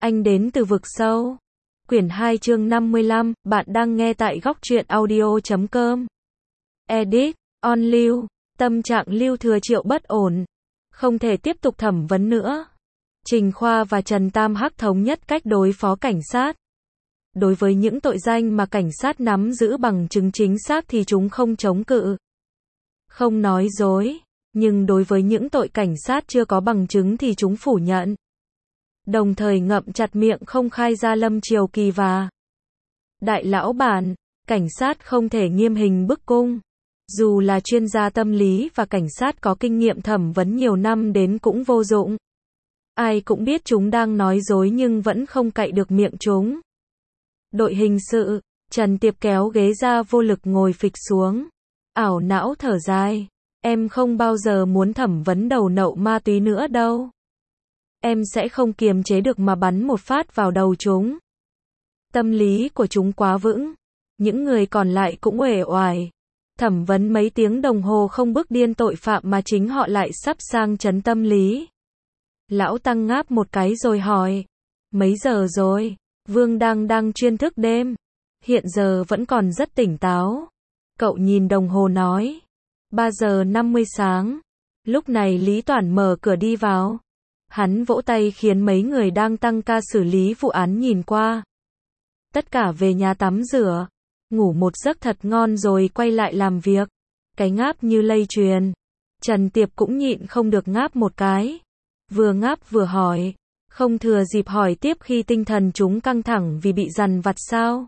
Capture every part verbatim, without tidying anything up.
Anh đến từ vực sâu. Quyển hai chương năm mươi lăm, bạn đang nghe tại góc truyện audio chấm com. Edit, on Lưu, tâm trạng Lưu Thừa Triệu bất ổn, không thể tiếp tục thẩm vấn nữa. Trình Khoa và Trần Tam Hắc thống nhất cách đối phó cảnh sát. Đối với những tội danh mà cảnh sát nắm giữ bằng chứng chính xác thì chúng không chống cự, không nói dối, nhưng đối với những tội cảnh sát chưa có bằng chứng thì chúng phủ nhận. Đồng thời ngậm chặt miệng không khai ra Lâm Triều Kỳ và Đại lão bản, cảnh sát không thể nghiêm hình bức cung. Dù là chuyên gia tâm lý và cảnh sát có kinh nghiệm thẩm vấn nhiều năm đến cũng vô dụng. Ai cũng biết chúng đang nói dối nhưng vẫn không cậy được miệng chúng. Đội hình sự, Trần Tiệp kéo ghế ra vô lực ngồi phịch xuống. Ảo não thở dài. Em không bao giờ muốn thẩm vấn đầu nậu ma túy nữa đâu. Em sẽ không kiềm chế được mà bắn một phát vào đầu chúng. Tâm lý của chúng quá vững. Những người còn lại cũng uể oải. Thẩm vấn mấy tiếng đồng hồ không bức điên tội phạm mà chính họ lại sắp sang chấn tâm lý. Lão Tăng ngáp một cái rồi hỏi. Mấy giờ rồi? Vương đang đang chuyên thức đêm. Hiện giờ vẫn còn rất tỉnh táo. Cậu nhìn đồng hồ nói. ba giờ năm mươi sáng. Lúc này Lý Toản mở cửa đi vào. Hắn vỗ tay khiến mấy người đang tăng ca xử lý vụ án nhìn qua. Tất cả về nhà tắm rửa, ngủ một giấc thật ngon rồi quay lại làm việc. Cái ngáp như lây truyền. Trần Tiệp cũng nhịn không được ngáp một cái. Vừa ngáp vừa hỏi. Không thừa dịp hỏi tiếp khi tinh thần chúng căng thẳng vì bị dằn vặt sao?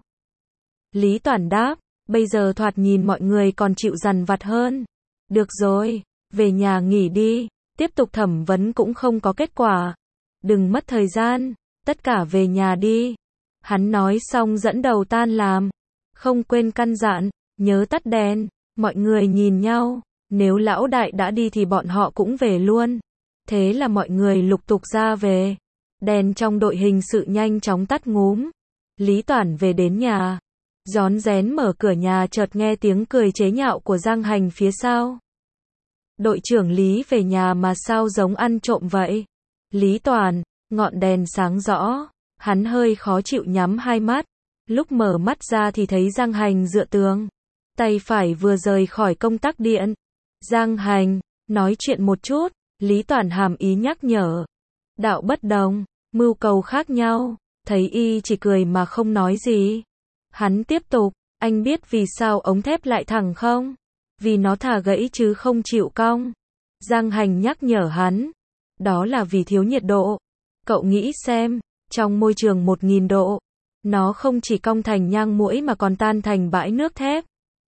Lý Toản đáp. Bây giờ thoạt nhìn mọi người còn chịu dằn vặt hơn. Được rồi, về nhà nghỉ đi. Tiếp tục thẩm vấn cũng không có kết quả. Đừng mất thời gian, tất cả về nhà đi. Hắn nói xong dẫn đầu tan làm. Không quên căn dặn, nhớ tắt đèn. Mọi người nhìn nhau, nếu lão đại đã đi thì bọn họ cũng về luôn. Thế là mọi người lục tục ra về. Đèn trong đội hình sự nhanh chóng tắt ngúm. Lý Toản về đến nhà. Rón rén mở cửa nhà chợt nghe tiếng cười chế nhạo của Giang Hành phía sau. Đội trưởng Lý về nhà mà sao giống ăn trộm vậy? Lý Toản, ngọn đèn sáng rõ, hắn hơi khó chịu nhắm hai mắt. Lúc mở mắt ra thì thấy Giang Hành dựa tường. Tay phải vừa rời khỏi công tắc điện. Giang Hành, nói chuyện một chút, Lý Toản hàm ý nhắc nhở. Đạo bất đồng, mưu cầu khác nhau, thấy y chỉ cười mà không nói gì. Hắn tiếp tục, anh biết vì sao ống thép lại thẳng không? Vì nó thả gãy chứ không chịu cong. Giang Hành nhắc nhở hắn. Đó là vì thiếu nhiệt độ. Cậu nghĩ xem, trong môi trường một nghìn độ, nó không chỉ cong thành nhang muỗi mà còn tan thành bãi nước thép.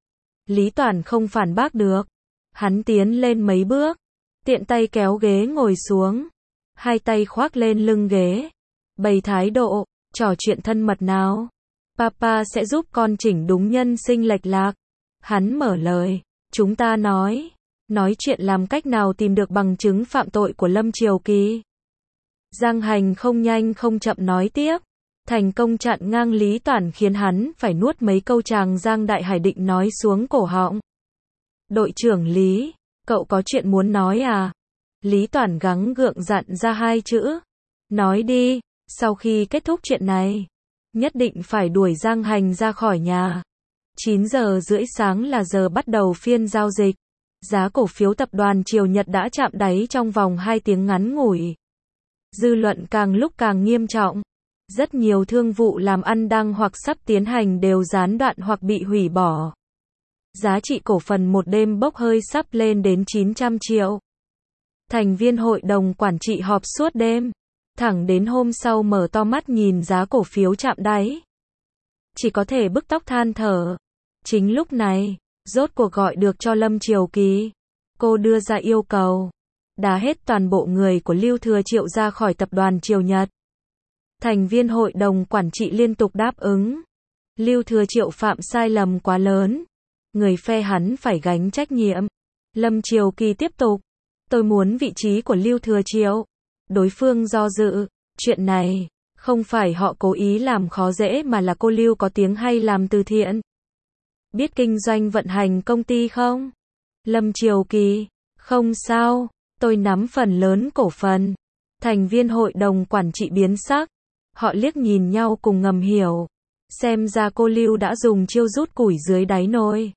Lý Toản không phản bác được. Hắn tiến lên mấy bước, tiện tay kéo ghế ngồi xuống. Hai tay khoác lên lưng ghế. Bày thái độ, trò chuyện thân mật nào. Papa sẽ giúp con chỉnh đúng nhân sinh lệch lạc. Hắn mở lời. Chúng ta nói. Nói chuyện làm cách nào tìm được bằng chứng phạm tội của Lâm Triều Kỳ. Giang Hành không nhanh không chậm nói tiếp. Thành công chặn ngang Lý Toản khiến hắn phải nuốt mấy câu chàng Giang Đại Hải định nói xuống cổ họng. Đội trưởng Lý, cậu có chuyện muốn nói à? Lý Toản gắng gượng dặn ra hai chữ. Nói đi, sau khi kết thúc chuyện này, nhất định phải đuổi Giang Hành ra khỏi nhà. chín giờ rưỡi sáng là giờ bắt đầu phiên giao dịch. Giá cổ phiếu tập đoàn Triều Nhật đã chạm đáy trong vòng hai tiếng ngắn ngủi. Dư luận càng lúc càng nghiêm trọng. Rất nhiều thương vụ làm ăn đang hoặc sắp tiến hành đều gián đoạn hoặc bị hủy bỏ. Giá trị cổ phần một đêm bốc hơi sắp lên đến chín trăm triệu. Thành viên hội đồng quản trị họp suốt đêm. Thẳng đến hôm sau mở to mắt nhìn giá cổ phiếu chạm đáy. Chỉ có thể bứt tóc than thở. Chính lúc này, rốt cuộc gọi được cho Lâm Triều Kỳ. Cô đưa ra yêu cầu. Đá hết toàn bộ người của Lưu Thừa Triệu ra khỏi tập đoàn Triều Nhật. Thành viên hội đồng quản trị liên tục đáp ứng. Lưu Thừa Triệu phạm sai lầm quá lớn. Người phe hắn phải gánh trách nhiệm. Lâm Triều Kỳ tiếp tục. Tôi muốn vị trí của Lưu Thừa Triệu. Đối phương do dự. Chuyện này, không phải họ cố ý làm khó dễ mà là cô Lưu có tiếng hay làm từ thiện. Biết kinh doanh vận hành công ty không? Lâm Triều Kỳ. Không sao, tôi nắm phần lớn cổ phần. Thành viên hội đồng quản trị biến sắc. Họ liếc nhìn nhau cùng ngầm hiểu. Xem ra cô Lưu đã dùng chiêu rút củi dưới đáy nồi.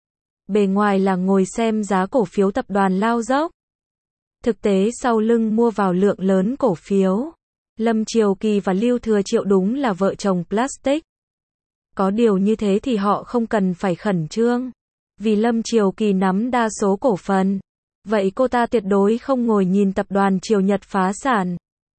Bề ngoài là ngồi xem giá cổ phiếu tập đoàn lao dốc. Thực tế sau lưng mua vào lượng lớn cổ phiếu. Lâm Triều Kỳ và Lưu Thừa Triệu đúng là vợ chồng plastic. Có điều như thế thì họ không cần phải khẩn trương. Vì Lâm Triều Kỳ nắm đa số cổ phần. Vậy cô ta tuyệt đối không ngồi nhìn tập đoàn Triều Nhật phá sản.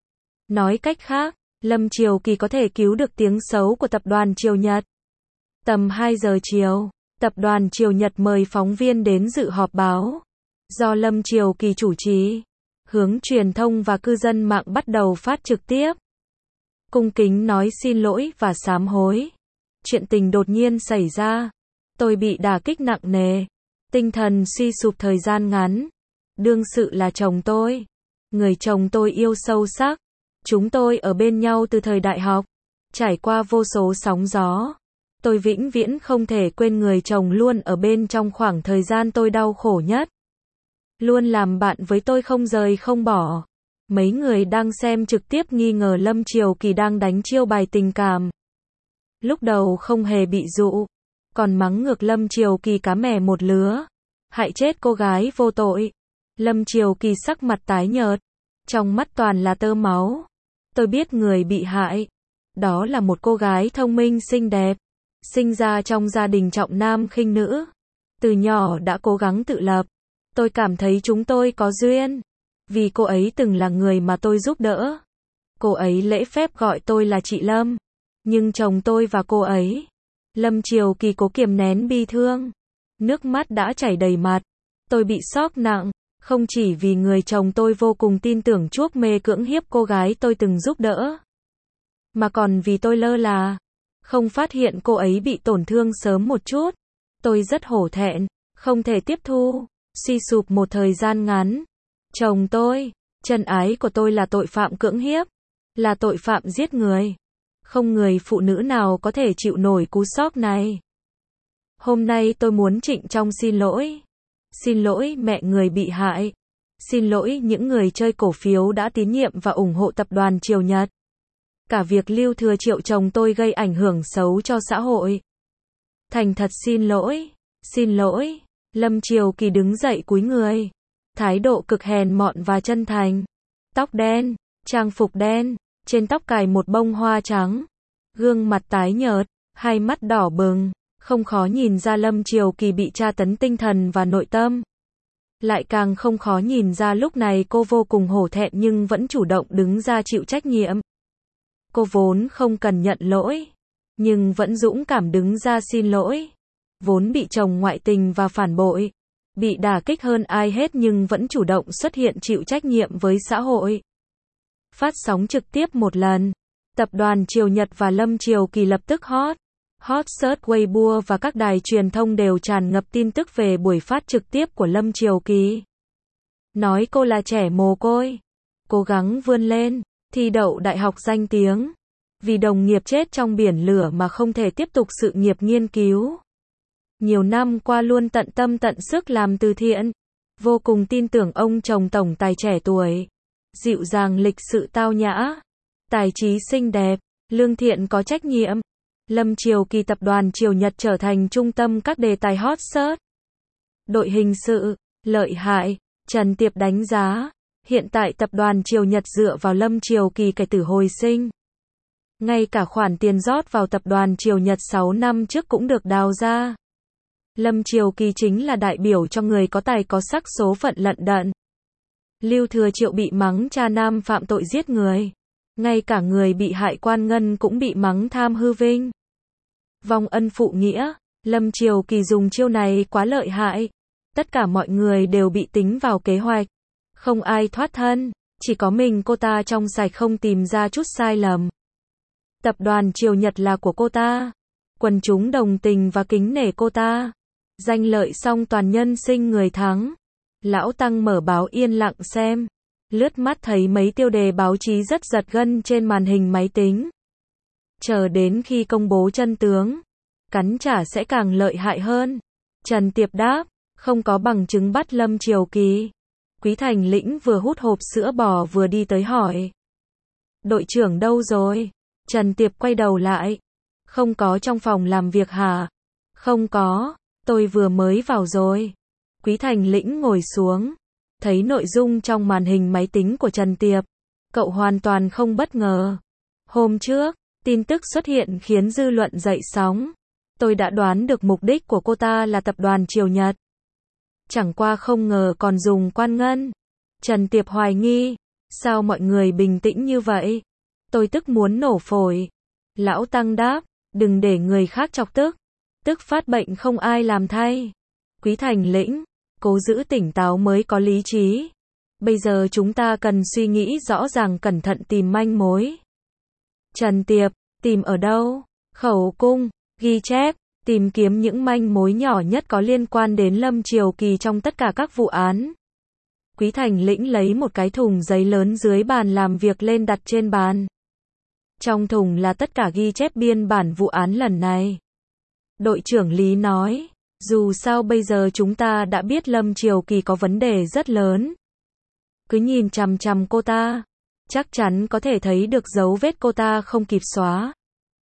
Nói cách khác, Lâm Triều Kỳ có thể cứu được tiếng xấu của tập đoàn Triều Nhật. Tầm hai giờ chiều, tập đoàn Triều Nhật mời phóng viên đến dự họp báo. Do Lâm Triều Kỳ chủ trì, hướng truyền thông và cư dân mạng bắt đầu phát trực tiếp. Cung kính nói xin lỗi và sám hối. Chuyện tình đột nhiên xảy ra. Tôi bị đả kích nặng nề. Tinh thần suy sụp thời gian ngắn. Đương sự là chồng tôi. Người chồng tôi yêu sâu sắc. Chúng tôi ở bên nhau từ thời đại học. Trải qua vô số sóng gió. Tôi vĩnh viễn không thể quên người chồng luôn ở bên trong khoảng thời gian tôi đau khổ nhất. Luôn làm bạn với tôi không rời không bỏ. Mấy người đang xem trực tiếp nghi ngờ Lâm Triều Kỳ đang đánh chiêu bài tình cảm. Lúc đầu không hề bị dụ. Còn mắng ngược Lâm Triều Kỳ cá mè một lứa. Hại chết cô gái vô tội. Lâm Triều Kỳ sắc mặt tái nhợt. Trong mắt toàn là tơ máu. Tôi biết người bị hại. Đó là một cô gái thông minh xinh đẹp. Sinh ra trong gia đình trọng nam khinh nữ. Từ nhỏ đã cố gắng tự lập. Tôi cảm thấy chúng tôi có duyên. Vì cô ấy từng là người mà tôi giúp đỡ. Cô ấy lễ phép gọi tôi là chị Lâm. Nhưng chồng tôi và cô ấy. Lâm Triều Kỳ cố kiềm nén bi thương. Nước mắt đã chảy đầy mặt. Tôi bị sốc nặng. Không chỉ vì người chồng tôi vô cùng tin tưởng chuốc mê cưỡng hiếp cô gái tôi từng giúp đỡ. Mà còn vì tôi lơ là. Không phát hiện cô ấy bị tổn thương sớm một chút. Tôi rất hổ thẹn. Không thể tiếp thu. Suy sụp một thời gian ngắn. Chồng tôi, chân ái của tôi là tội phạm cưỡng hiếp. Là tội phạm giết người. Không người phụ nữ nào có thể chịu nổi cú sốc này. Hôm nay tôi muốn trịnh trọng xin lỗi. Xin lỗi mẹ người bị hại. Xin lỗi những người chơi cổ phiếu đã tín nhiệm và ủng hộ tập đoàn Triều Nhật. Cả việc Lưu Thừa Triệu chồng tôi gây ảnh hưởng xấu cho xã hội. Thành thật xin lỗi. Xin lỗi. Lâm Triều Kỳ đứng dậy cúi người. Thái độ cực hèn mọn và chân thành. Tóc đen, trang phục đen, trên tóc cài một bông hoa trắng. Gương mặt tái nhợt, hai mắt đỏ bừng. Không khó nhìn ra Lâm Triều Kỳ bị tra tấn tinh thần và nội tâm. Lại càng không khó nhìn ra lúc này cô vô cùng hổ thẹn nhưng vẫn chủ động đứng ra chịu trách nhiệm. Cô vốn không cần nhận lỗi, nhưng vẫn dũng cảm đứng ra xin lỗi. Vốn bị chồng ngoại tình và phản bội, bị đả kích hơn ai hết nhưng vẫn chủ động xuất hiện chịu trách nhiệm với xã hội. Phát sóng trực tiếp một lần, tập đoàn Triều Nhật và Lâm Triều Kỳ lập tức hot. Hot search Weibo và các đài truyền thông đều tràn ngập tin tức về buổi phát trực tiếp của Lâm Triều Kỳ. Nói cô là trẻ mồ côi, cố gắng vươn lên, thi đậu đại học danh tiếng. Vì đồng nghiệp chết trong biển lửa mà không thể tiếp tục sự nghiệp nghiên cứu. Nhiều năm qua luôn tận tâm tận sức làm từ thiện. Vô cùng tin tưởng ông chồng tổng tài trẻ tuổi. Dịu dàng lịch sự tao nhã. Tài trí xinh đẹp. Lương thiện có trách nhiệm. Lâm Triều Kỳ tập đoàn Triều Nhật trở thành trung tâm các đề tài hot search. Đội hình sự, lợi hại. Trần Tiệp đánh giá. Hiện tại tập đoàn Triều Nhật dựa vào Lâm Triều Kỳ kể từ hồi sinh. Ngay cả khoản tiền rót vào tập đoàn Triều Nhật sáu năm trước cũng được đào ra. Lâm Triều Kỳ chính là đại biểu cho người có tài có sắc số phận lận đận. Lưu Thừa Triệu bị mắng cha nam phạm tội giết người. Ngay cả người bị hại Quan Ngân cũng bị mắng tham hư vinh. Vong ân phụ nghĩa. Lâm Triều Kỳ dùng chiêu này quá lợi hại. Tất cả mọi người đều bị tính vào kế hoạch. Không ai thoát thân. Chỉ có mình cô ta trong sạch không tìm ra chút sai lầm. Tập đoàn Triều Nhật là của cô ta. Quần chúng đồng tình và kính nể cô ta. Danh lợi xong toàn nhân sinh người thắng. Lão Tăng mở báo yên lặng xem. Lướt mắt thấy mấy tiêu đề báo chí rất giật gân trên màn hình máy tính. Chờ đến khi công bố chân tướng. Cắn trả sẽ càng lợi hại hơn. Trần Tiệp đáp. Không có bằng chứng bắt Lâm Triều Kỳ. Quý Thành Lĩnh vừa hút hộp sữa bò vừa đi tới hỏi. Đội trưởng đâu rồi? Trần Tiệp quay đầu lại. Không có trong phòng làm việc hả? Không có, tôi vừa mới vào rồi. Quý Thành Lĩnh ngồi xuống, thấy nội dung trong màn hình máy tính của Trần Tiệp. Cậu hoàn toàn không bất ngờ. Hôm trước, tin tức xuất hiện khiến dư luận dậy sóng. Tôi đã đoán được mục đích của cô ta là tập đoàn Triều Nhật. Chẳng qua không ngờ còn dùng quan ngân. Trần Tiệp hoài nghi, sao mọi người bình tĩnh như vậy? Tôi tức muốn nổ phổi. Lão Tăng đáp, đừng để người khác chọc tức. Tức phát bệnh không ai làm thay. Quý Thành Lĩnh, cố giữ tỉnh táo mới có lý trí. Bây giờ chúng ta cần suy nghĩ rõ ràng, cẩn thận tìm manh mối. Trần Tiệp, tìm ở đâu? Khẩu cung, ghi chép, tìm kiếm những manh mối nhỏ nhất có liên quan đến Lâm Triều Kỳ trong tất cả các vụ án. Quý Thành Lĩnh lấy một cái thùng giấy lớn dưới bàn làm việc lên đặt trên bàn. Trong thùng là tất cả ghi chép biên bản vụ án lần này. Đội trưởng Lý nói, dù sao bây giờ chúng ta đã biết Lâm Triều Kỳ có vấn đề rất lớn. Cứ nhìn chằm chằm cô ta, chắc chắn có thể thấy được dấu vết cô ta không kịp xóa.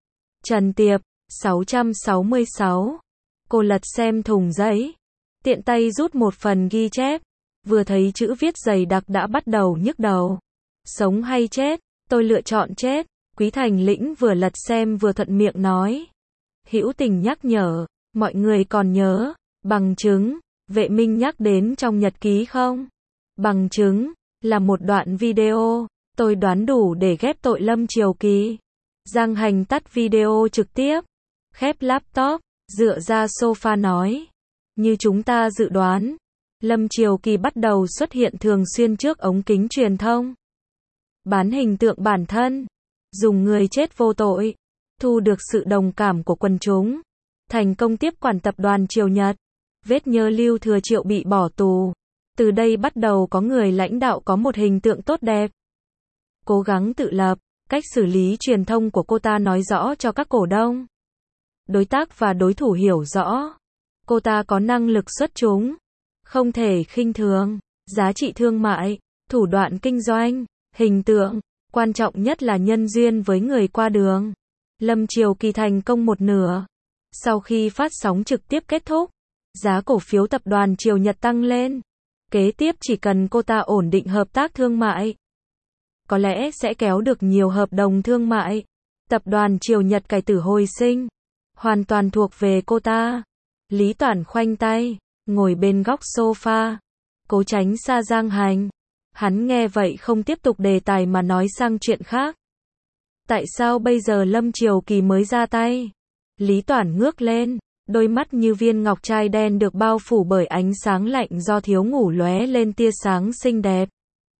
Trần Tiệp, sáu trăm sáu mươi sáu. Cô lật xem thùng giấy, tiện tay rút một phần ghi chép, vừa thấy chữ viết dày đặc đã bắt đầu nhức đầu. Sống hay chết? Tôi lựa chọn chết. Quý Thành Lĩnh vừa lật xem vừa thuận miệng nói. Hữu Tình nhắc nhở, mọi người còn nhớ bằng chứng Vệ Minh nhắc đến trong nhật ký không? Bằng chứng là một đoạn video, tôi đoán đủ để ghép tội Lâm Triều Kỳ. Giang Hành tắt video trực tiếp, khép laptop, dựa ra sofa nói, như chúng ta dự đoán, Lâm Triều Kỳ bắt đầu xuất hiện thường xuyên trước ống kính truyền thông. Bán hình tượng bản thân, dùng người chết vô tội, thu được sự đồng cảm của quần chúng, thành công tiếp quản tập đoàn Triều Nhật, vết nhơ Lưu Thừa Triệu bị bỏ tù. Từ đây bắt đầu có người lãnh đạo có một hình tượng tốt đẹp. Cố gắng tự lập, cách xử lý truyền thông của cô ta nói rõ cho các cổ đông, đối tác và đối thủ hiểu rõ. Cô ta có năng lực xuất chúng, không thể khinh thường, giá trị thương mại, thủ đoạn kinh doanh, hình tượng, quan trọng nhất là nhân duyên với người qua đường. Lâm Triều Kỳ thành công một nửa. Sau khi phát sóng trực tiếp kết thúc, giá cổ phiếu tập đoàn Triều Nhật tăng lên. Kế tiếp chỉ cần cô ta ổn định hợp tác thương mại, có lẽ sẽ kéo được nhiều hợp đồng thương mại. Tập đoàn Triều Nhật cải tử hồi sinh, hoàn toàn thuộc về cô ta. Lý Toản khoanh tay, ngồi bên góc sofa, cố tránh xa Giang Hành. Hắn nghe vậy không tiếp tục đề tài mà nói sang chuyện khác. Tại sao bây giờ Lâm Triều Kỳ mới ra tay? Lý Toản ngước lên, đôi mắt như viên ngọc trai đen được bao phủ bởi ánh sáng lạnh do thiếu ngủ lóe lên tia sáng xinh đẹp.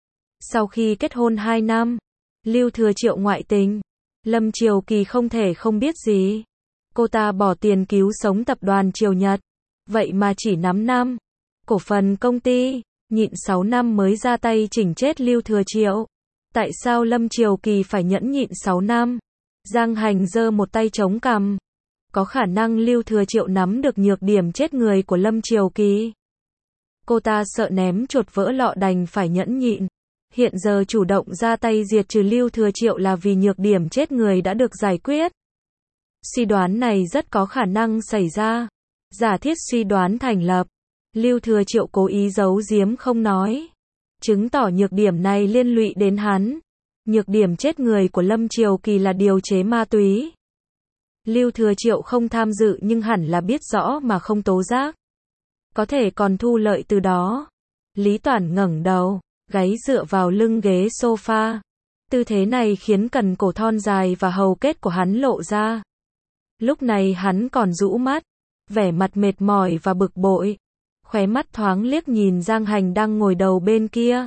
Sau khi kết hôn hai năm, Lưu Thừa Triệu ngoại tình, Lâm Triều Kỳ không thể không biết gì. Cô ta bỏ tiền cứu sống tập đoàn Triều Nhật, vậy mà chỉ nắm năm cổ phần công ty, nhịn sáu năm mới ra tay chỉnh chết Lưu Thừa Triệu. Tại sao Lâm Triều Kỳ phải nhẫn nhịn sáu năm? Giang Hành giơ một tay chống cằm. Có khả năng Lưu Thừa Triệu nắm được nhược điểm chết người của Lâm Triều Kỳ. Cô ta sợ ném chuột vỡ lọ đành phải nhẫn nhịn. Hiện giờ chủ động ra tay diệt trừ Lưu Thừa Triệu là vì nhược điểm chết người đã được giải quyết. Suy đoán này rất có khả năng xảy ra. Giả thiết suy đoán thành lập, Lưu Thừa Triệu cố ý giấu giếm không nói, chứng tỏ nhược điểm này liên lụy đến hắn. Nhược điểm chết người của Lâm Triều Kỳ là điều chế ma túy. Lưu Thừa Triệu không tham dự nhưng hẳn là biết rõ mà không tố giác. Có thể còn thu lợi từ đó. Lý Toản ngẩng đầu, gáy dựa vào lưng ghế sofa. Tư thế này khiến cần cổ thon dài và hầu kết của hắn lộ ra. Lúc này hắn còn rũ mắt, vẻ mặt mệt mỏi và bực bội. Khóe mắt thoáng liếc nhìn Giang Hành đang ngồi đầu bên kia.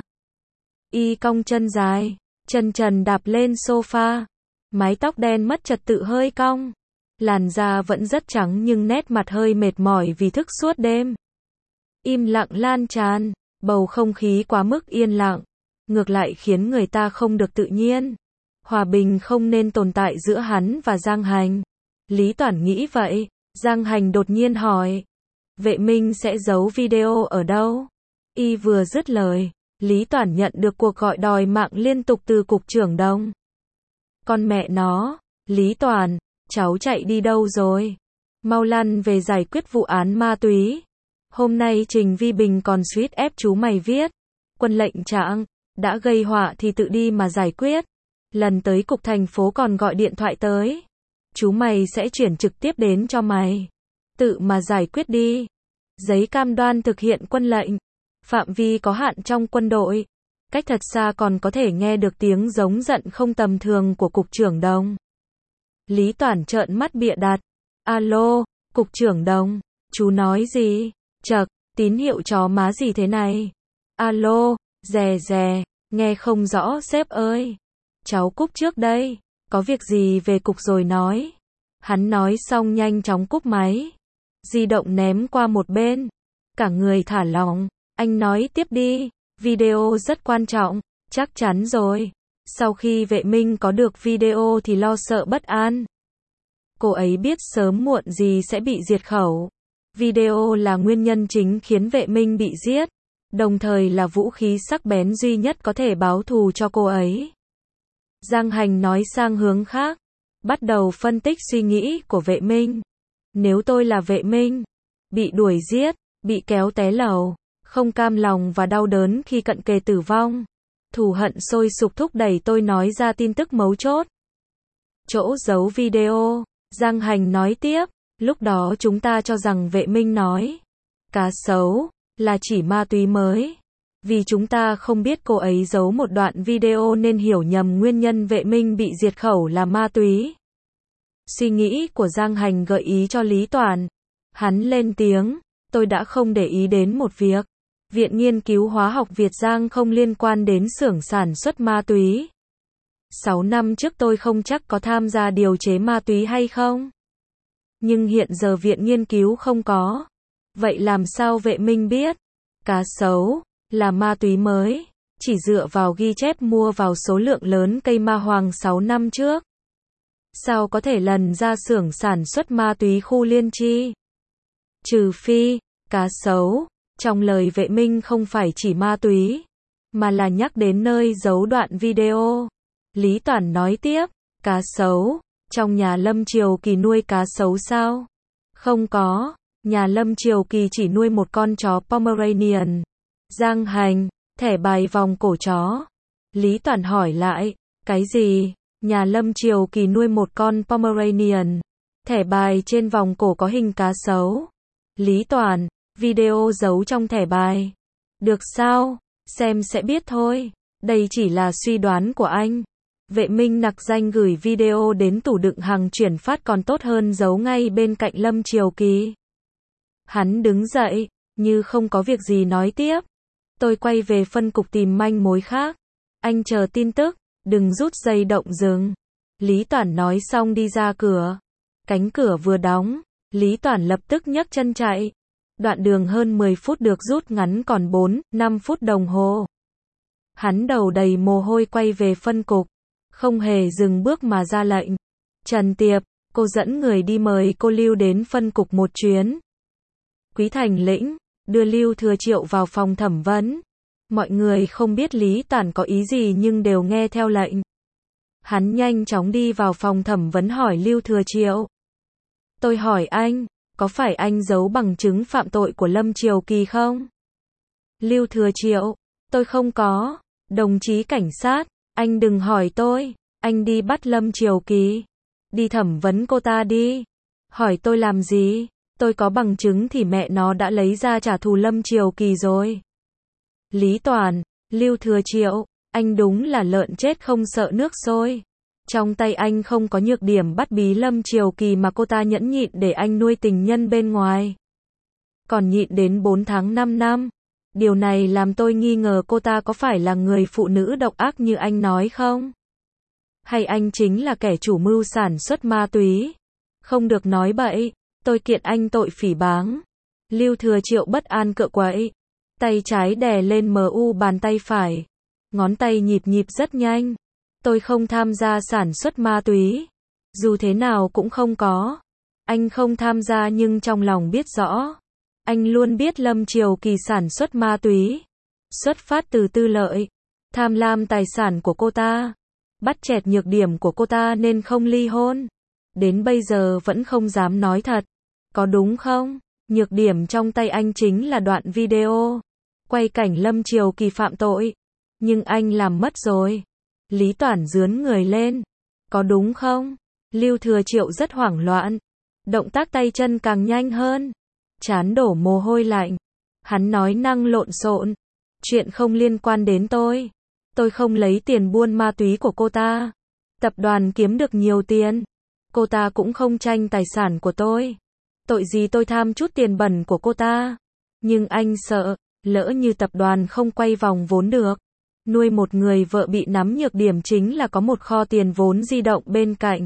Y cong chân dài, chân trần đạp lên sofa. Mái tóc đen mất trật tự hơi cong. Làn da vẫn rất trắng nhưng nét mặt hơi mệt mỏi vì thức suốt đêm. Im lặng lan tràn, bầu không khí quá mức yên lặng, ngược lại khiến người ta không được tự nhiên. Hòa bình không nên tồn tại giữa hắn và Giang Hành. Lý Toản nghĩ vậy. Giang Hành đột nhiên hỏi, Vệ Minh sẽ giấu video ở đâu? Y vừa dứt lời, Lý Toản nhận được cuộc gọi đòi mạng liên tục từ cục trưởng Đông. Con mẹ nó, Lý Toàn, cháu chạy đi đâu rồi? Mau lăn về giải quyết vụ án ma túy. Hôm nay Trình Vi Bình còn suýt ép chú mày viết quân lệnh trạng, đã gây họa thì tự đi mà giải quyết. Lần tới cục thành phố còn gọi điện thoại tới. Chú mày sẽ chuyển trực tiếp đến cho mày. Tự mà giải quyết đi. Giấy cam đoan thực hiện quân lệnh. Phạm vi có hạn trong quân đội. Cách thật xa còn có thể nghe được tiếng giống giận không tầm thường của cục trưởng Đồng. Lý Toản trợn mắt bịa đặt. Alo, cục trưởng Đồng, chú nói gì? Chậc, tín hiệu chó má gì thế này? Alo, dè dè, nghe không rõ sếp ơi. Cháu cúp trước đây, có việc gì về cục rồi nói. Hắn nói xong nhanh chóng cúp máy. Di động ném qua một bên. Cả người thả lỏng. Anh nói tiếp đi, video rất quan trọng, chắc chắn rồi. Sau khi Vệ Minh có được video thì lo sợ bất an. Cô ấy biết sớm muộn gì sẽ bị diệt khẩu. Video là nguyên nhân chính khiến Vệ Minh bị giết, đồng thời là vũ khí sắc bén duy nhất có thể báo thù cho cô ấy. Giang Hành nói sang hướng khác, bắt đầu phân tích suy nghĩ của Vệ Minh. Nếu tôi là Vệ Minh, bị đuổi giết, bị kéo té lầu, không cam lòng và đau đớn khi cận kề tử vong, thù hận sôi sục thúc đẩy tôi nói ra tin tức mấu chốt. Chỗ giấu video, Giang Hành nói tiếp, lúc đó chúng ta cho rằng Vệ Minh nói cá sấu là chỉ ma túy mới. Vì chúng ta không biết cô ấy giấu một đoạn video nên hiểu nhầm nguyên nhân Vệ Minh bị diệt khẩu là ma túy. Suy nghĩ của Giang Hành gợi ý cho Lý Toàn. Hắn lên tiếng, tôi đã không để ý đến một việc. Viện Nghiên cứu Hóa học Việt Giang không liên quan đến xưởng sản xuất ma túy. Sáu năm trước tôi không chắc có tham gia điều chế ma túy hay không. Nhưng hiện giờ Viện Nghiên cứu không có. Vậy làm sao Vệ Minh biết? Cá sấu là ma túy mới, chỉ dựa vào ghi chép mua vào số lượng lớn cây ma hoàng sáu năm trước. Sao có thể lần ra xưởng sản xuất ma túy khu Liên Chi? Trừ phi, cá sấu, trong lời Vệ Minh không phải chỉ ma túy, mà là nhắc đến nơi giấu đoạn video. Lý Toản nói tiếp, cá sấu, trong nhà Lâm Triều Kỳ nuôi cá sấu sao? Không có, nhà Lâm Triều Kỳ chỉ nuôi một con chó Pomeranian. Giang Hành, thẻ bài vòng cổ chó. Lý Toản hỏi lại, cái gì? Nhà Lâm Triều Kỳ nuôi một con Pomeranian. Thẻ bài trên vòng cổ có hình cá sấu. Lý Toản, video giấu trong thẻ bài. Được sao? Xem sẽ biết thôi. Đây chỉ là suy đoán của anh. Vệ Minh nặc danh gửi video đến tủ đựng hàng chuyển phát còn tốt hơn giấu ngay bên cạnh Lâm Triều Kỳ. Hắn đứng dậy, như không có việc gì nói tiếp. Tôi quay về phân cục tìm manh mối khác. Anh chờ tin tức, đừng rút dây động rừng. Lý Toản nói xong đi ra cửa. Cánh cửa vừa đóng, Lý Toản lập tức nhấc chân chạy. Đoạn đường hơn mười phút được rút ngắn còn bốn, năm phút đồng hồ. Hắn đầu đầy mồ hôi quay về phân cục, không hề dừng bước mà ra lệnh. Trần Tiệp, cô dẫn người đi mời cô Lưu đến phân cục một chuyến. Quý Thành Lĩnh đưa Lưu Thừa Triệu vào phòng thẩm vấn. Mọi người không biết Lý Toản có ý gì nhưng đều nghe theo lệnh. Hắn nhanh chóng đi vào phòng thẩm vấn hỏi Lưu Thừa Triệu. Tôi hỏi anh, có phải anh giấu bằng chứng phạm tội của Lâm Triều Kỳ không? Lưu Thừa Triệu, tôi không có. Đồng chí cảnh sát, anh đừng hỏi tôi. Anh đi bắt Lâm Triều Kỳ. Đi thẩm vấn cô ta đi. Hỏi tôi làm gì? Tôi có bằng chứng thì mẹ nó đã lấy ra trả thù Lâm Triều Kỳ rồi. Lý Toản, Lưu Thừa Triệu, anh đúng là lợn chết không sợ nước sôi. Trong tay anh không có nhược điểm bắt bí Lâm Triều Kỳ mà cô ta nhẫn nhịn để anh nuôi tình nhân bên ngoài. Còn nhịn đến bốn tháng năm năm. Điều này làm tôi nghi ngờ cô ta có phải là người phụ nữ độc ác như anh nói không? Hay anh chính là kẻ chủ mưu sản xuất ma túy? Không được nói bậy, tôi kiện anh tội phỉ báng. Lưu Thừa Triệu bất an cựa quậy. Tay trái đè lên em u bàn tay phải. Ngón tay nhịp nhịp rất nhanh. Tôi không tham gia sản xuất ma túy. Dù thế nào cũng không có. Anh không tham gia nhưng trong lòng biết rõ. Anh luôn biết Lâm Triều Kỳ sản xuất ma túy. Xuất phát từ tư lợi. Tham lam tài sản của cô ta. bắt chẹt nhược điểm của cô ta nên không ly hôn. Đến bây giờ vẫn không dám nói thật. Có đúng không? Nhược điểm trong tay anh chính là đoạn video quay cảnh Lâm Triều Kỳ phạm tội. Nhưng anh làm mất rồi. Lý Toản rướn người lên. Có đúng không? Lưu Thừa Triệu rất hoảng loạn. Động tác tay chân càng nhanh hơn. Trán đổ mồ hôi lạnh. Hắn nói năng lộn xộn. Chuyện không liên quan đến tôi. Tôi không lấy tiền buôn ma túy của cô ta. Tập đoàn kiếm được nhiều tiền. Cô ta cũng không tranh tài sản của tôi. Tội gì tôi tham chút tiền bẩn của cô ta. Nhưng anh sợ, lỡ như tập đoàn không quay vòng vốn được. Nuôi một người vợ bị nắm nhược điểm chính là có một kho tiền vốn di động bên cạnh.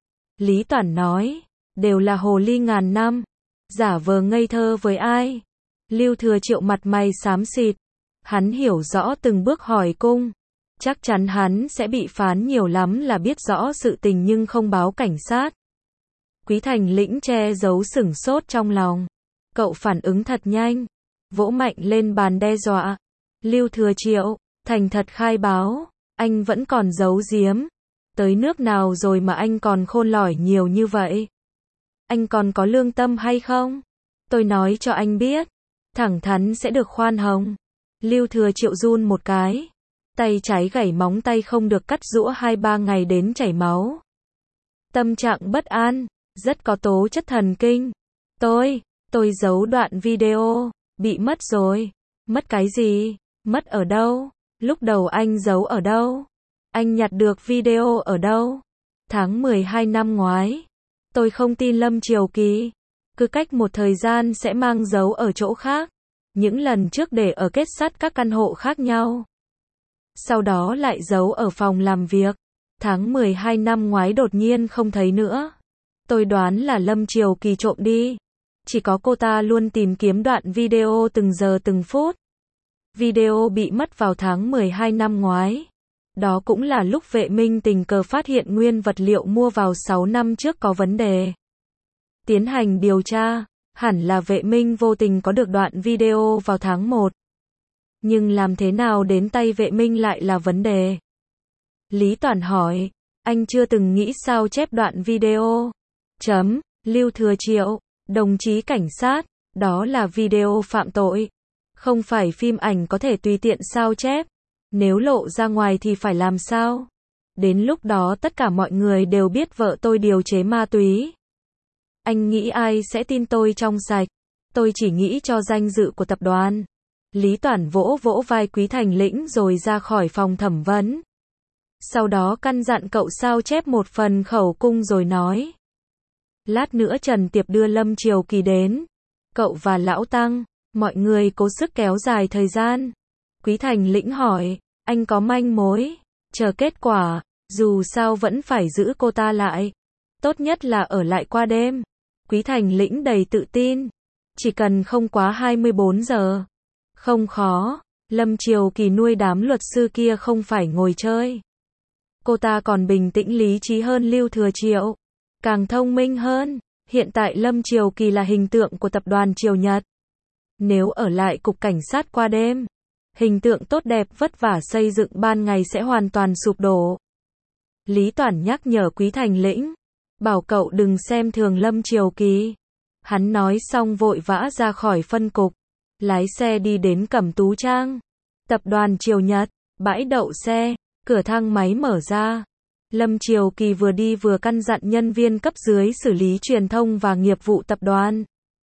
Lý Toản nói, đều là hồ ly ngàn năm. Giả vờ ngây thơ với ai? Lưu Thừa Triệu mặt mày xám xịt. Hắn hiểu rõ từng bước hỏi cung. Chắc chắn hắn sẽ bị phán nhiều lắm là biết rõ sự tình nhưng không báo cảnh sát. Quý Thành Lĩnh che giấu sửng sốt trong lòng. Cậu phản ứng thật nhanh. Vỗ mạnh lên bàn đe dọa. Lưu Thừa Triệu, thành thật khai báo. Anh vẫn còn giấu giếm. Tới nước nào rồi mà anh còn khôn lỏi nhiều như vậy? Anh còn có lương tâm hay không? Tôi nói cho anh biết. Thẳng thắn sẽ được khoan hồng. Lưu Thừa Triệu run một cái. Tay trái gãy móng tay không được cắt rũa hai ba ngày đến chảy máu. Tâm trạng bất an, rất có tố chất thần kinh. Tôi, tôi giấu đoạn video, bị mất rồi. Mất cái gì? Mất ở đâu? Lúc đầu anh giấu ở đâu? Anh nhặt được video ở đâu? Tháng mười hai năm ngoái. Tôi không tin Lâm Triều Kỳ. Cứ cách một thời gian sẽ mang giấu ở chỗ khác. Những lần trước để ở kết sắt các căn hộ khác nhau. Sau đó lại giấu ở phòng làm việc. Tháng mười hai năm ngoái đột nhiên không thấy nữa. Tôi đoán là Lâm Triều Kỳ trộm đi. Chỉ có cô ta luôn tìm kiếm đoạn video từng giờ từng phút. Video bị mất vào tháng mười hai năm ngoái. Đó cũng là lúc Vệ Minh tình cờ phát hiện nguyên vật liệu mua vào sáu năm trước có vấn đề. Tiến hành điều tra, hẳn là Vệ Minh vô tình có được đoạn video vào tháng một. Nhưng làm thế nào đến tay Vệ Minh lại là vấn đề. Lý Toản hỏi, anh chưa từng nghĩ sao chép đoạn video. Chấm, Lưu Thừa Triệu, đồng chí cảnh sát, đó là video phạm tội. Không phải phim ảnh có thể tùy tiện sao chép. Nếu lộ ra ngoài thì phải làm sao? Đến lúc đó tất cả mọi người đều biết vợ tôi điều chế ma túy. Anh nghĩ ai sẽ tin tôi trong sạch? Tôi chỉ nghĩ cho danh dự của tập đoàn. Lý Toản vỗ vỗ vai Quý Thành Lĩnh rồi ra khỏi phòng thẩm vấn. Sau đó căn dặn cậu sao chép một phần khẩu cung rồi nói. Lát nữa Trần Tiệp đưa Lâm Triều Kỳ đến. Cậu và Lão Tăng, mọi người cố sức kéo dài thời gian. Quý Thành Lĩnh hỏi, anh có manh mối, chờ kết quả, dù sao vẫn phải giữ cô ta lại. Tốt nhất là ở lại qua đêm. Quý Thành Lĩnh đầy tự tin. Chỉ cần không quá hai mươi bốn giờ. Không khó, Lâm Triều Kỳ nuôi đám luật sư kia không phải ngồi chơi. Cô ta còn bình tĩnh lý trí hơn Lưu Thừa Triệu. Càng thông minh hơn, hiện tại Lâm Triều Kỳ là hình tượng của tập đoàn Triều Nhật. Nếu ở lại cục cảnh sát qua đêm, hình tượng tốt đẹp vất vả xây dựng ban ngày sẽ hoàn toàn sụp đổ. Lý Toản nhắc nhở Quý Thành Lĩnh, bảo cậu đừng xem thường Lâm Triều Kỳ. Hắn nói xong vội vã ra khỏi phân cục, lái xe đi đến Cẩm Tú Trang. Tập đoàn Triều Nhật, bãi đậu xe, cửa thang máy mở ra. Lâm Triều Kỳ vừa đi vừa căn dặn nhân viên cấp dưới xử lý truyền thông và nghiệp vụ tập đoàn.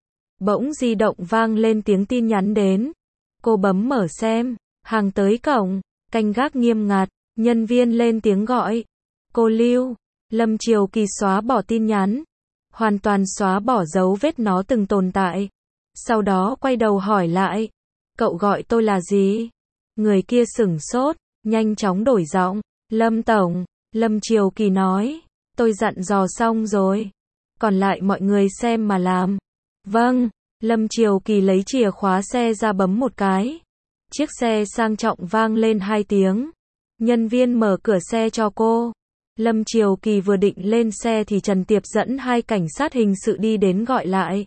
Bỗng di động vang lên tiếng tin nhắn đến. Cô bấm mở xem, hàng tới cổng, canh gác nghiêm ngặt, nhân viên lên tiếng gọi. Cô Lưu, Lâm Triều Kỳ xóa bỏ tin nhắn, hoàn toàn xóa bỏ dấu vết nó từng tồn tại. Sau đó quay đầu hỏi lại, cậu gọi tôi là gì? Người kia sửng sốt, nhanh chóng đổi giọng, Lâm Tổng. Lâm Triều Kỳ nói, tôi dặn dò xong rồi, còn lại mọi người xem mà làm. Vâng, Lâm Triều Kỳ lấy chìa khóa xe ra bấm một cái. Chiếc xe sang trọng vang lên hai tiếng. Nhân viên mở cửa xe cho cô. Lâm Triều Kỳ vừa định lên xe thì Trần Tiệp dẫn hai cảnh sát hình sự đi đến gọi lại.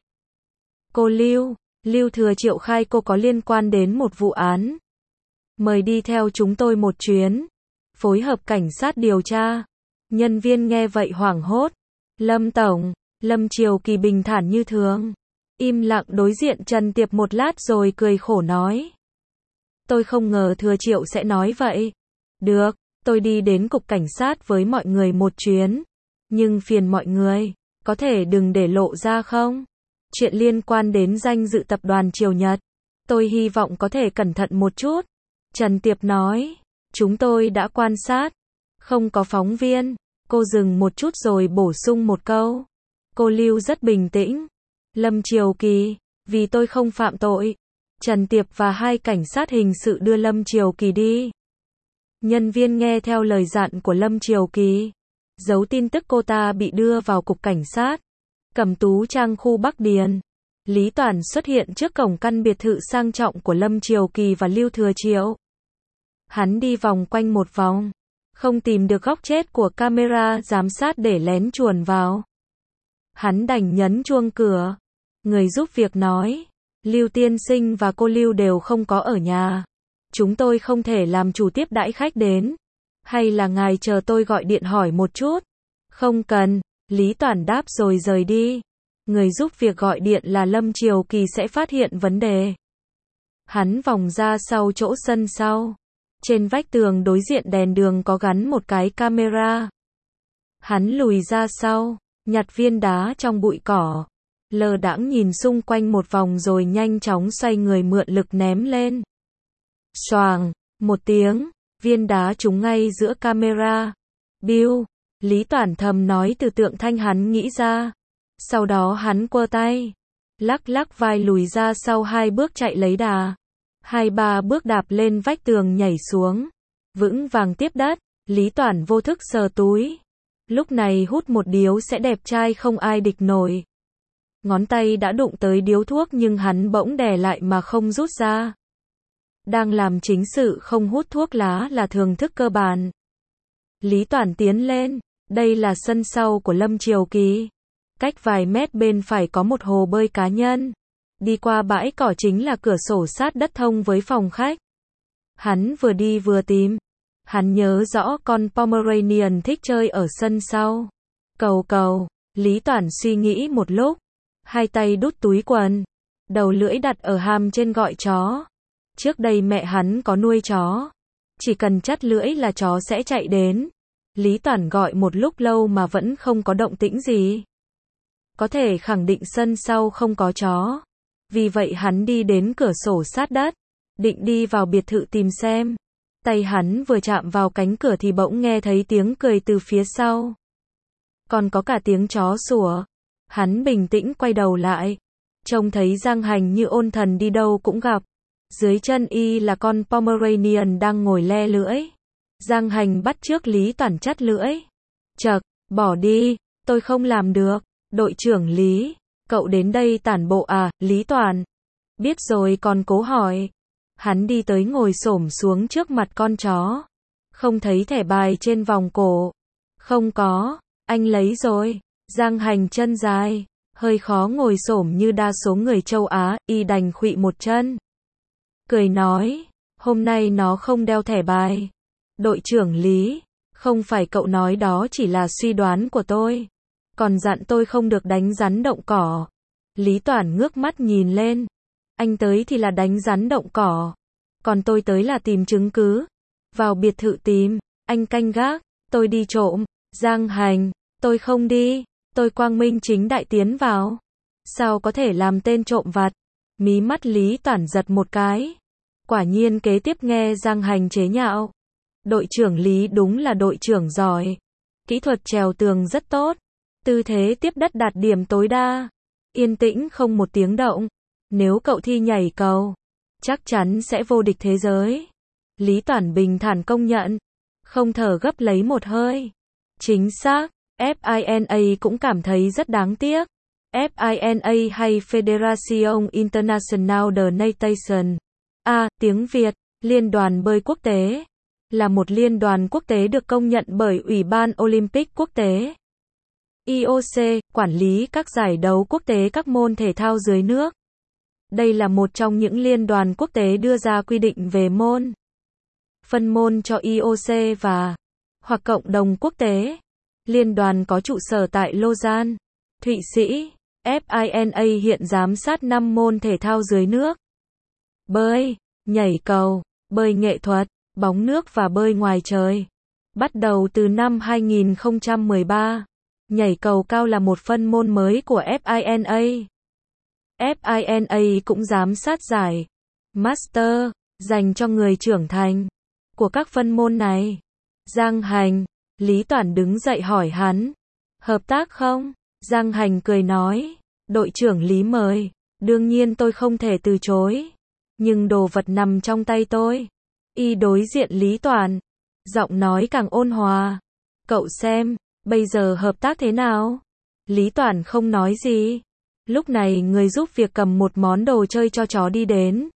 Cô Lưu, Lưu Thừa Triệu khai cô có liên quan đến một vụ án. Mời đi theo chúng tôi một chuyến. phối hợp cảnh sát điều tra. Nhân viên nghe vậy hoảng hốt. Lâm Tổng, Lâm Triều Kỳ bình thản như thường. Im lặng đối diện Trần Tiệp một lát rồi cười khổ nói. Tôi không ngờ Thừa Triệu sẽ nói vậy. Được, tôi đi đến cục cảnh sát với mọi người một chuyến. Nhưng phiền mọi người, có thể đừng để lộ ra không? Chuyện liên quan đến danh dự tập đoàn Triều Nhật. Tôi hy vọng có thể cẩn thận một chút. Trần Tiệp nói. Chúng tôi đã quan sát. Không có phóng viên. Cô dừng một chút rồi bổ sung một câu. Cô Lưu rất bình tĩnh. Lâm Triều Kỳ, vì tôi không phạm tội. Trần Tiệp và hai cảnh sát hình sự đưa Lâm Triều Kỳ đi. Nhân viên nghe theo lời dặn của Lâm Triều Kỳ. Giấu tin tức cô ta bị đưa vào cục cảnh sát. Cẩm Tú Trang khu Bắc Điền. Lý Toản xuất hiện trước cổng căn biệt thự sang trọng của Lâm Triều Kỳ và Lưu Thừa Triệu. Hắn đi vòng quanh một vòng. Không tìm được góc chết của camera giám sát để lén chuồn vào. Hắn đành nhấn chuông cửa. Người giúp việc nói. Lưu tiên sinh và cô Lưu đều không có ở nhà. Chúng tôi không thể làm chủ tiếp đãi khách đến. Hay là ngài chờ tôi gọi điện hỏi một chút? Không cần, Lý Toản đáp rồi rời đi. Người giúp việc gọi điện là Lâm Triều Kỳ sẽ phát hiện vấn đề. Hắn vòng ra sau chỗ sân sau. Trên vách tường đối diện đèn đường có gắn một cái camera. Hắn lùi ra sau, nhặt viên đá trong bụi cỏ. Lờ đãng nhìn xung quanh một vòng rồi nhanh chóng xoay người mượn lực ném lên. Xoàng, một tiếng, viên đá trúng ngay giữa camera. Biu, Lý Toản thầm nói từ tượng thanh hắn nghĩ ra. Sau đó hắn quơ tay, lắc lắc vai lùi ra sau hai bước chạy lấy đà. Hai ba bước đạp lên vách tường nhảy xuống. Vững vàng tiếp đất, Lý Toản vô thức sờ túi. Lúc này hút một điếu sẽ đẹp trai không ai địch nổi. Ngón tay đã đụng tới điếu thuốc nhưng hắn bỗng đè lại mà không rút ra. Đang làm chính sự không hút thuốc lá là thường thức cơ bản. Lý Toản tiến lên, đây là sân sau của Lâm Triều Kỳ. Cách vài mét bên phải có một hồ bơi cá nhân. Đi qua bãi cỏ chính là cửa sổ sát đất thông với phòng khách. Hắn vừa đi vừa tìm. Hắn nhớ rõ con Pomeranian thích chơi ở sân sau. Cầu cầu, Lý Toản suy nghĩ một lúc. Hai tay đút túi quần. Đầu lưỡi đặt ở hàm trên gọi chó. Trước đây mẹ hắn có nuôi chó. Chỉ cần chắt lưỡi là chó sẽ chạy đến. Lý Toản gọi một lúc lâu mà vẫn không có động tĩnh gì. Có thể khẳng định sân sau không có chó. Vì vậy hắn đi đến cửa sổ sát đất. Định đi vào biệt thự tìm xem. Tay hắn vừa chạm vào cánh cửa thì bỗng nghe thấy tiếng cười từ phía sau. Còn có cả tiếng chó sủa. Hắn bình tĩnh quay đầu lại. Trông thấy Giang Hành như ôn thần đi đâu cũng gặp. Dưới chân y là con Pomeranian đang ngồi le lưỡi. Giang Hành bắt chước Lý Toản chắt lưỡi. Chậc, bỏ đi, tôi không làm được. Đội trưởng Lý, cậu đến đây tản bộ à, Lý Toản? Biết rồi còn cố hỏi. Hắn đi tới ngồi xổm xuống trước mặt con chó. Không thấy thẻ bài trên vòng cổ. Không có, anh lấy rồi. Giang Hành chân dài, hơi khó ngồi xổm như đa số người châu Á, y đành khuỵu một chân. Cười nói, hôm nay nó không đeo thẻ bài. Đội trưởng Lý, không phải cậu nói đó chỉ là suy đoán của tôi. Còn dặn tôi không được đánh rắn động cỏ. Lý Toản ngước mắt nhìn lên. Anh tới thì là đánh rắn động cỏ. Còn tôi tới là tìm chứng cứ. Vào biệt thự tìm, anh canh gác, tôi đi trộm. Giang Hành, tôi không đi. Tôi quang minh chính đại tiến vào. Sao có thể làm tên trộm vặt? Mí mắt Lý Toản giật một cái. Quả nhiên kế tiếp nghe Giang Hành chế nhạo. Đội trưởng Lý đúng là đội trưởng giỏi. Kỹ thuật trèo tường rất tốt. Tư thế tiếp đất đạt điểm tối đa. Yên tĩnh không một tiếng động. Nếu cậu thi nhảy cầu, chắc chắn sẽ vô địch thế giới. Lý Toản bình thản công nhận. Không thở gấp lấy một hơi. Chính xác, FIFA cũng cảm thấy rất đáng tiếc. FIFA hay Federation International de Natation. A, tiếng Việt, Liên đoàn bơi quốc tế. Là một liên đoàn quốc tế được công nhận bởi Ủy ban Olympic quốc tế. i o c, quản lý các giải đấu quốc tế các môn thể thao dưới nước. Đây là một trong những liên đoàn quốc tế đưa ra quy định về môn phân môn cho i o xê và hoặc cộng đồng quốc tế. Liên đoàn có trụ sở tại Lausanne, Thụy Sĩ. FIFA hiện giám sát năm môn thể thao dưới nước: bơi, nhảy cầu, bơi nghệ thuật, bóng nước và bơi ngoài trời. Bắt đầu từ năm hai nghìn không trăm mười ba, nhảy cầu cao là một phân môn mới của FIFA. FIFA cũng giám sát giải Master dành cho người trưởng thành của các phân môn này. Giang Hành, Lý Toản đứng dậy hỏi hắn, hợp tác không? Giang Hành cười nói, đội trưởng Lý mời, đương nhiên tôi không thể từ chối, nhưng đồ vật nằm trong tay tôi. Y đối diện Lý Toản, giọng nói càng ôn hòa, cậu xem, bây giờ hợp tác thế nào? Lý Toản không nói gì. Lúc này người giúp việc cầm một món đồ chơi cho chó đi đến.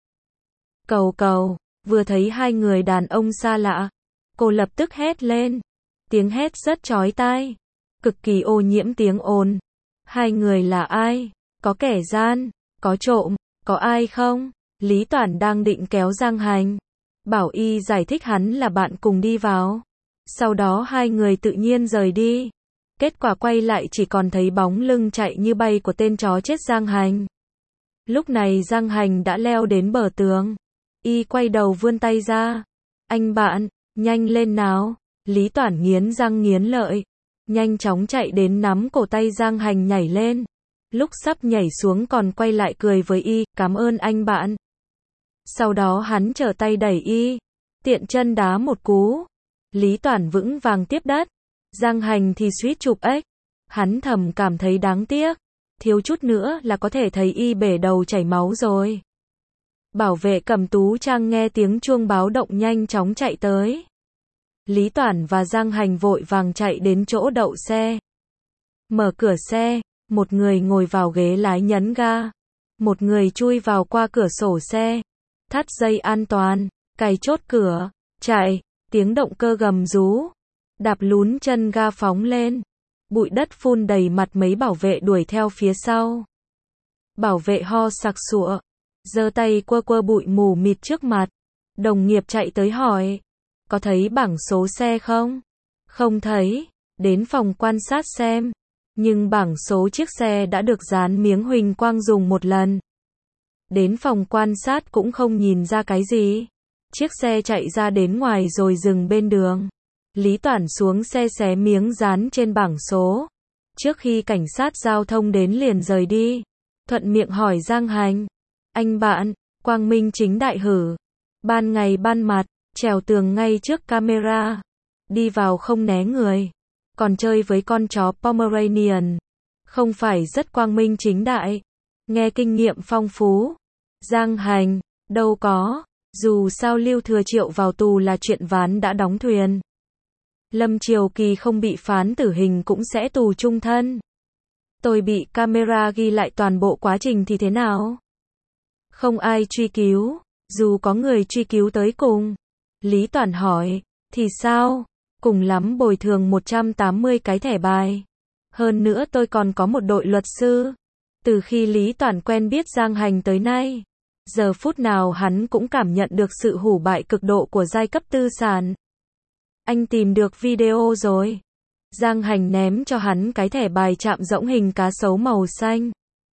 Cầu cầu, vừa thấy hai người đàn ông xa lạ, cô lập tức hét lên. Tiếng hét rất chói tai, cực kỳ ô nhiễm tiếng ồn. Hai người là ai? Có kẻ gian, có trộm, có ai không? Lý Toản đang định kéo Giang Hành, bảo y giải thích hắn là bạn cùng đi vào. Sau đó hai người tự nhiên rời đi. Kết quả quay lại chỉ còn thấy bóng lưng chạy như bay của tên chó chết Giang Hành. Lúc này Giang Hành đã leo đến bờ tường. Y quay đầu vươn tay ra. Anh bạn, nhanh lên nào. Lý Toản nghiến răng nghiến lợi, nhanh chóng chạy đến nắm cổ tay Giang Hành nhảy lên. Lúc sắp nhảy xuống còn quay lại cười với y, cảm ơn anh bạn. Sau đó hắn trở tay đẩy y, tiện chân đá một cú. Lý Toản vững vàng tiếp đất. Giang Hành thì suýt chụp ếch. Hắn thầm cảm thấy đáng tiếc, thiếu chút nữa là có thể thấy y bể đầu chảy máu rồi. Bảo vệ cầm tú trang nghe tiếng chuông báo động nhanh chóng chạy tới. Lý Toản và Giang Hành vội vàng chạy đến chỗ đậu xe. Mở cửa xe, một người ngồi vào ghế lái nhấn ga. Một người chui vào qua cửa sổ xe. Thắt dây an toàn, cài chốt cửa, chạy, tiếng động cơ gầm rú. Đạp lún chân ga phóng lên. Bụi đất phun đầy mặt mấy bảo vệ đuổi theo phía sau. Bảo vệ ho sặc sụa, giơ tay quơ quơ bụi mù mịt trước mặt. Đồng nghiệp chạy tới hỏi, có thấy bảng số xe không? Không thấy, đến phòng quan sát xem. Nhưng bảng số chiếc xe đã được dán miếng huỳnh quang dùng một lần. Đến phòng quan sát cũng không nhìn ra cái gì. Chiếc xe chạy ra đến ngoài rồi dừng bên đường. Lý Toản xuống xe xé miếng dán trên bảng số. Trước khi cảnh sát giao thông đến liền rời đi. Thuận miệng hỏi Giang Hành, anh bạn, quang minh chính đại hử? Ban ngày ban mặt, trèo tường ngay trước camera. Đi vào không né người. Còn chơi với con chó Pomeranian. Không phải rất quang minh chính đại. Nghe kinh nghiệm phong phú. Giang Hành, đâu có. Dù sao Lưu Thừa Triệu vào tù là chuyện ván đã đóng thuyền. Lâm Triều Kỳ không bị phán tử hình cũng sẽ tù chung thân. Tôi bị camera ghi lại toàn bộ quá trình thì thế nào? Không ai truy cứu, dù có người truy cứu tới cùng. Lý Toản hỏi, thì sao? Cùng lắm bồi thường một trăm tám mươi cái thẻ bài. Hơn nữa tôi còn có một đội luật sư. Từ khi Lý Toản quen biết Giang Hành tới nay, giờ phút nào hắn cũng cảm nhận được sự hủ bại cực độ của giai cấp tư sản. Anh tìm được video rồi. Giang Hành ném cho hắn cái thẻ bài chạm rỗng hình cá sấu màu xanh.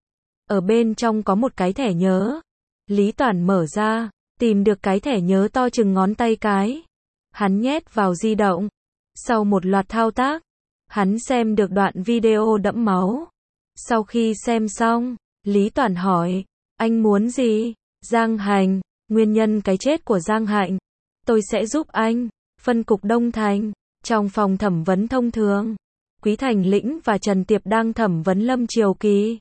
Ở bên trong có một cái thẻ nhớ. Lý Toản mở ra, tìm được cái thẻ nhớ to chừng ngón tay cái. Hắn nhét vào di động. Sau một loạt thao tác, hắn xem được đoạn video đẫm máu. Sau khi xem xong, Lý Toản hỏi, anh muốn gì? Giang Hành, nguyên nhân cái chết của Giang Hạnh. Tôi sẽ giúp anh. Phân cục Đông Thành, trong phòng thẩm vấn thông thường, Quý Thành Lĩnh và Trần Tiệp đang thẩm vấn Lâm Triều Kỳ.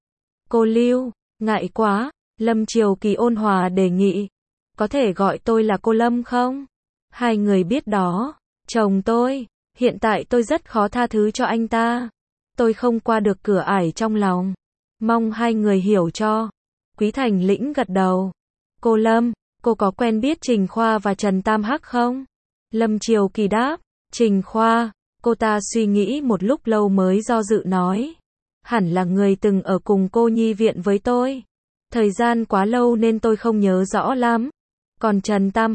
Cô Lưu, ngại quá, Lâm Triều Kỳ ôn hòa đề nghị. Có thể gọi tôi là cô Lâm không? Hai người biết đó, chồng tôi, hiện tại tôi rất khó tha thứ cho anh ta. Tôi không qua được cửa ải trong lòng. Mong hai người hiểu cho. Quý Thành Lĩnh gật đầu. Cô Lâm, cô có quen biết Trình Khoa và Trần Tam Hắc không? Lâm Triều Kỳ đáp, Trình Khoa, cô ta suy nghĩ một lúc lâu mới do dự nói. Hẳn là người từng ở cùng cô nhi viện với tôi. Thời gian quá lâu nên tôi không nhớ rõ lắm. Còn Trần Tam Hắc,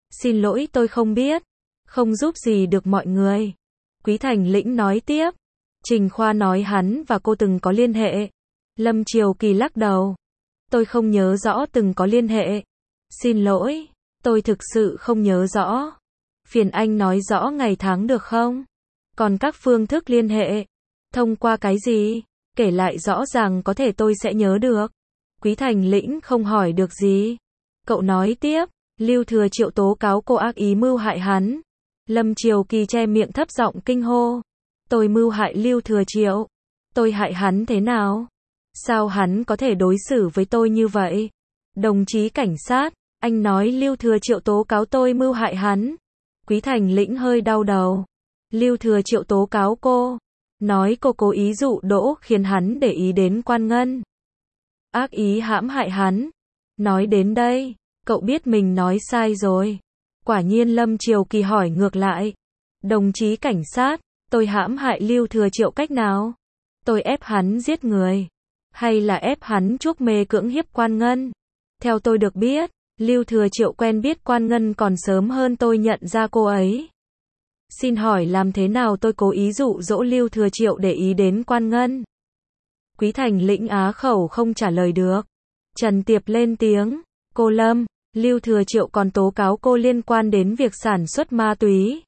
Xin lỗi tôi không biết. Không giúp gì được mọi người. Quý Thành Lĩnh nói tiếp. Trình Khoa nói hắn và cô từng có liên hệ. Lâm Triều Kỳ lắc đầu. Tôi không nhớ rõ từng có liên hệ. Xin lỗi, tôi thực sự không nhớ rõ. Phiền anh nói rõ ngày tháng được không? Còn các phương thức liên hệ? Thông qua cái gì? Kể lại rõ ràng có thể tôi sẽ nhớ được. Quý Thành Lĩnh không hỏi được gì. Cậu nói tiếp. Lưu Thừa Triệu tố cáo cô ác ý mưu hại hắn. Lâm Triều Kỳ che miệng thấp giọng kinh hô. Tôi mưu hại Lưu Thừa Triệu. Tôi hại hắn thế nào? Sao hắn có thể đối xử với tôi như vậy? Đồng chí cảnh sát, anh nói Lưu Thừa Triệu tố cáo tôi mưu hại hắn. Quý Thành Lĩnh hơi đau đầu. Lưu Thừa Triệu tố cáo cô. Nói cô cố ý dụ dỗ khiến hắn để ý đến Quan Ngân. Ác ý hãm hại hắn. Nói đến đây, cậu biết mình nói sai rồi. Quả nhiên Lâm Triều Kỳ hỏi ngược lại. Đồng chí cảnh sát, tôi hãm hại Lưu Thừa Triệu cách nào? Tôi ép hắn giết người. Hay là ép hắn chuốc mê cưỡng hiếp Quan Ngân? Theo tôi được biết, Lưu Thừa Triệu quen biết Quan Ngân còn sớm hơn tôi nhận ra cô ấy. Xin hỏi làm thế nào tôi cố ý dụ dỗ Lưu Thừa Triệu để ý đến Quan Ngân? Quý Thành Lĩnh á khẩu không trả lời được. Trần Tiệp lên tiếng. Cô Lâm, Lưu Thừa Triệu còn tố cáo cô liên quan đến việc sản xuất ma túy.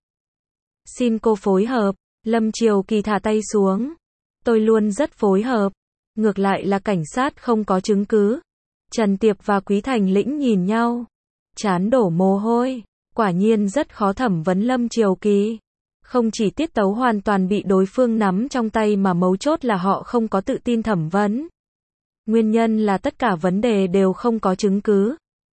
Xin cô phối hợp. Lâm Triều Kỳ thả tay xuống. Tôi luôn rất phối hợp. Ngược lại là cảnh sát không có chứng cứ. Trần Tiệp và Quý Thành Lĩnh nhìn nhau. Trán đổ mồ hôi. Quả nhiên rất khó thẩm vấn Lâm Triều Kỳ. Không chỉ tiết tấu hoàn toàn bị đối phương nắm trong tay mà mấu chốt là họ không có tự tin thẩm vấn. Nguyên nhân là tất cả vấn đề đều không có chứng cứ.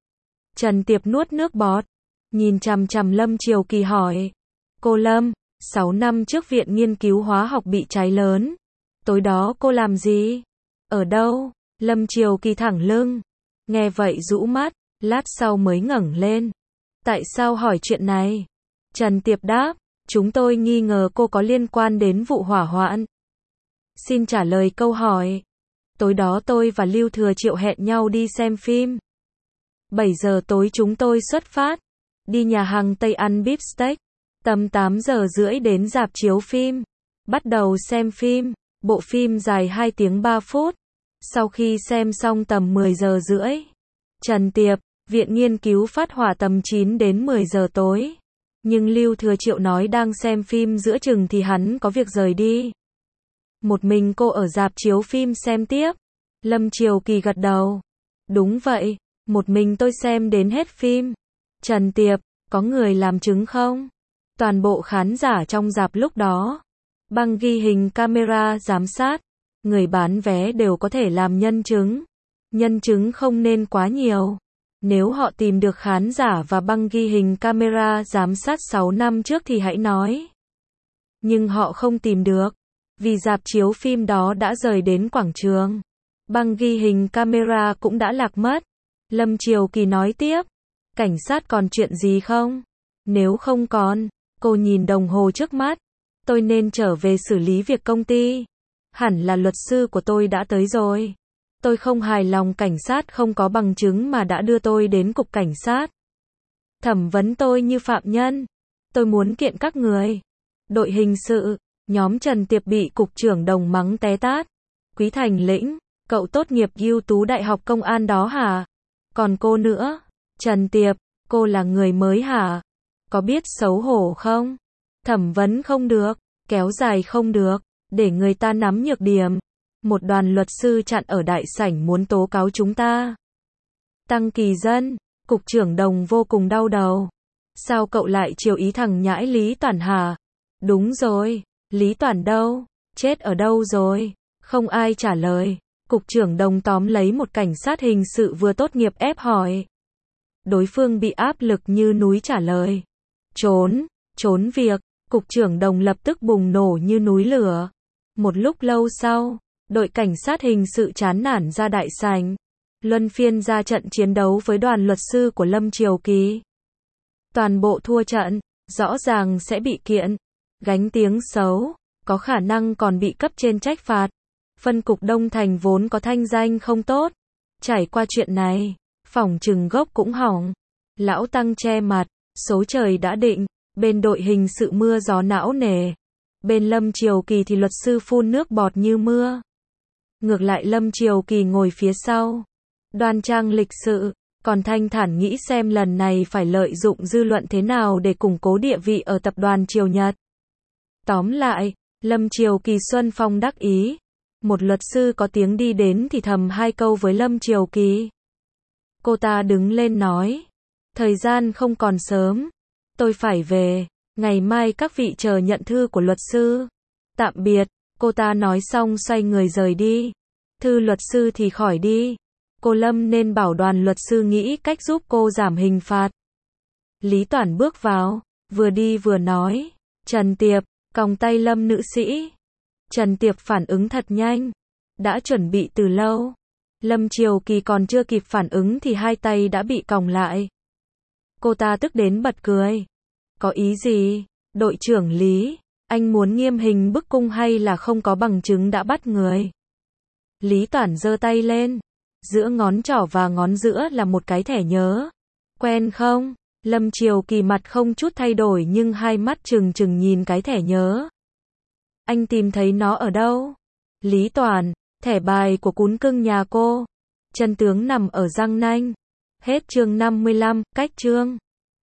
Trần Tiệp nuốt nước bọt. Nhìn chằm chằm Lâm Triều Kỳ hỏi. Cô Lâm, sáu năm trước viện nghiên cứu hóa học bị cháy lớn. Tối đó cô làm gì? Ở đâu? Lâm Triều Kỳ thẳng lưng. Nghe vậy rũ mắt, lát sau mới ngẩng lên. Tại sao hỏi chuyện này? Trần Tiệp đáp. Chúng tôi nghi ngờ cô có liên quan đến vụ hỏa hoạn. Xin trả lời câu hỏi. Tối đó tôi và Lưu Thừa Triệu hẹn nhau đi xem phim. bảy giờ tối chúng tôi xuất phát. Đi nhà hàng Tây ăn beef steak. Tầm tám giờ rưỡi đến rạp chiếu phim. Bắt đầu xem phim. Bộ phim dài hai tiếng ba phút. Sau khi xem xong tầm mười giờ rưỡi. Trần Tiệp, viện nghiên cứu phát hỏa tầm chín đến mười giờ tối. Nhưng Lưu Thừa Triệu nói đang xem phim giữa chừng thì hắn có việc rời đi. Một mình cô ở rạp chiếu phim xem tiếp. Lâm Triều Kỳ gật đầu. Đúng vậy, một mình tôi xem đến hết phim. Trần Tiệp, có người làm chứng không? Toàn bộ khán giả trong rạp lúc đó. Băng ghi hình camera giám sát. Người bán vé đều có thể làm nhân chứng. Nhân chứng không nên quá nhiều. Nếu họ tìm được khán giả và băng ghi hình camera giám sát sáu năm trước thì hãy nói. Nhưng họ không tìm được. Vì rạp chiếu phim đó đã rời đến quảng trường. Băng ghi hình camera cũng đã lạc mất. Lâm Triều Kỳ nói tiếp. Cảnh sát còn chuyện gì không? Nếu không còn, cô nhìn đồng hồ trước mắt. Tôi nên trở về xử lý việc công ty. Hẳn là luật sư của tôi đã tới rồi. Tôi không hài lòng cảnh sát không có bằng chứng mà đã đưa tôi đến cục cảnh sát. Thẩm vấn tôi như phạm nhân. Tôi muốn kiện các người. Đội hình sự, nhóm Trần Tiệp bị cục trưởng Đồng mắng té tát. Quý Thành Lĩnh, cậu tốt nghiệp ưu tú đại học công an đó hả? Còn cô nữa? Trần Tiệp, cô là người mới hả? Có biết xấu hổ không? Thẩm vấn không được, kéo dài không được, để người ta nắm nhược điểm. Một đoàn luật sư chặn ở đại sảnh muốn tố cáo chúng ta. Tăng Kỳ Dân, cục trưởng Đồng vô cùng đau đầu. Sao cậu lại chiều ý thằng nhãi Lý Toản hả? Đúng rồi, Lý Toản đâu? Chết ở đâu rồi? Không ai trả lời. Cục trưởng Đồng tóm lấy một cảnh sát hình sự vừa tốt nghiệp ép hỏi. Đối phương bị áp lực như núi trả lời. Trốn, trốn việc. Cục trưởng Đồng lập tức bùng nổ như núi lửa. Một lúc lâu sau, đội cảnh sát hình sự chán nản ra đại sảnh. Luân phiên ra trận chiến đấu với đoàn luật sư của Lâm Triều Kỳ. Toàn bộ thua trận, rõ ràng sẽ bị kiện. Gánh tiếng xấu, có khả năng còn bị cấp trên trách phạt. Phân cục Đông Thành vốn có thanh danh không tốt. Trải qua chuyện này, phỏng chừng gốc cũng hỏng. Lão Tăng che mặt, Số trời đã định, bên đội hình sự mưa gió não nề. Bên Lâm Triều Kỳ thì luật sư phun nước bọt như mưa. Ngược lại Lâm Triều Kỳ ngồi phía sau, đoan trang lịch sự, còn thanh thản nghĩ xem lần này phải lợi dụng dư luận thế nào để củng cố địa vị ở tập đoàn Triều Nhật. Tóm lại, Lâm Triều Kỳ xuân phong đắc ý. Một luật sư có tiếng đi đến thì thầm hai câu với Lâm Triều Kỳ. Cô ta đứng lên nói, thời gian không còn sớm, tôi phải về, ngày mai các vị chờ nhận thư của luật sư. Tạm biệt, cô ta nói xong xoay người rời đi. Thư luật sư thì khỏi đi. Cô Lâm nên bảo đoàn luật sư nghĩ cách giúp cô giảm hình phạt. Lý Toản bước vào, vừa đi vừa nói, Trần Tiệp, còng tay Lâm nữ sĩ. Trần Tiệp phản ứng thật nhanh, đã chuẩn bị từ lâu. Lâm Triều Kỳ còn chưa kịp phản ứng thì hai tay đã bị còng lại. Cô ta tức đến bật cười. Có ý gì, đội trưởng Lý, anh muốn nghiêm hình bức cung hay là không có bằng chứng đã bắt người? Lý Toản giơ tay lên, giữa ngón trỏ và ngón giữa là một cái thẻ nhớ. Quen không? Lâm Triều Kỳ mặt không chút thay đổi nhưng hai mắt trừng trừng nhìn cái thẻ nhớ. Anh tìm thấy nó ở đâu? Lý Toản, thẻ bài của cún cưng nhà cô. Chân tướng nằm ở răng nanh. Hết chương năm mươi lăm, cách chương.